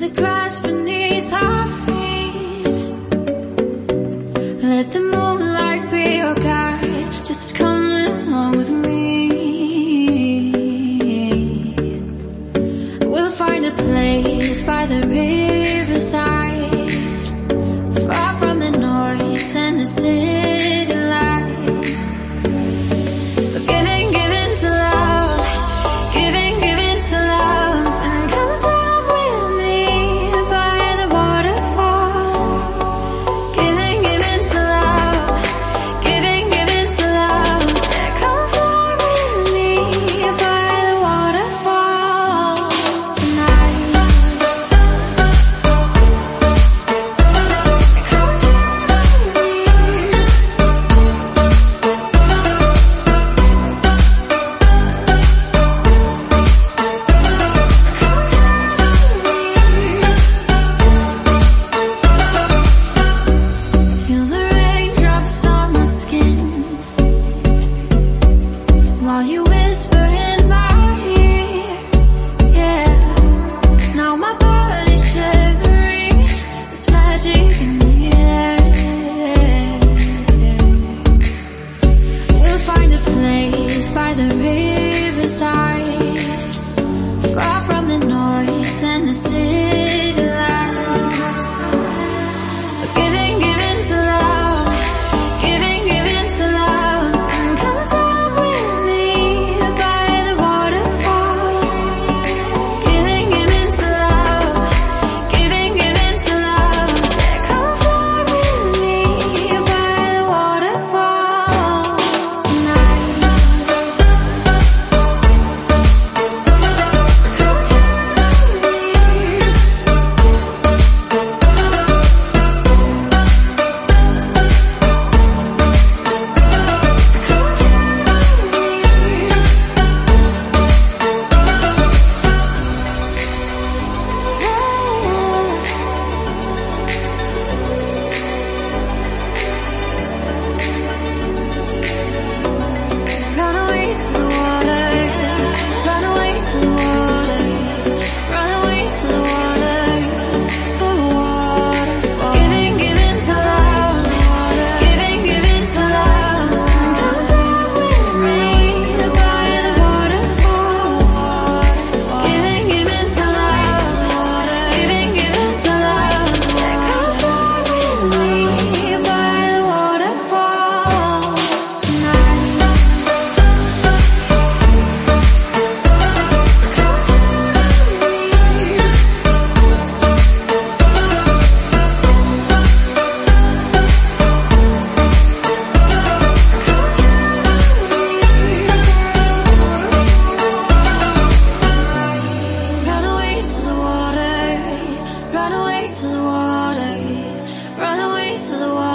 the grass beneath our feet. Let the moonlight be your guide. Just come along with me. We'll find a place by the riverside, far from the noise and the city lights. So giving to love, giving to love, and come down with me by the waterfall. Giving to love, giving to love, yeah, come fly with me by the waterfall tonight. Come down with me. Feel the raindrops on my skin while you whisper in my ear. Yeah, now my body's shivering. There's magic in the air. We'll find a place by the riverside, far from the noise and the city lights. So giving to love, giving to love, and come down with me by the waterfall. Giving to love, giving to love, yeah, come fly with me by the waterfall tonight. Come down with me. Run away to the water, run away to the water, run away to the water, the water. So giving to love, giving to love, and come down with me by the waterfall. Giving to love, giving to love, yeah, come fly with me by the waterfall tonight. Run away to the water, run away to the water, run away to the water.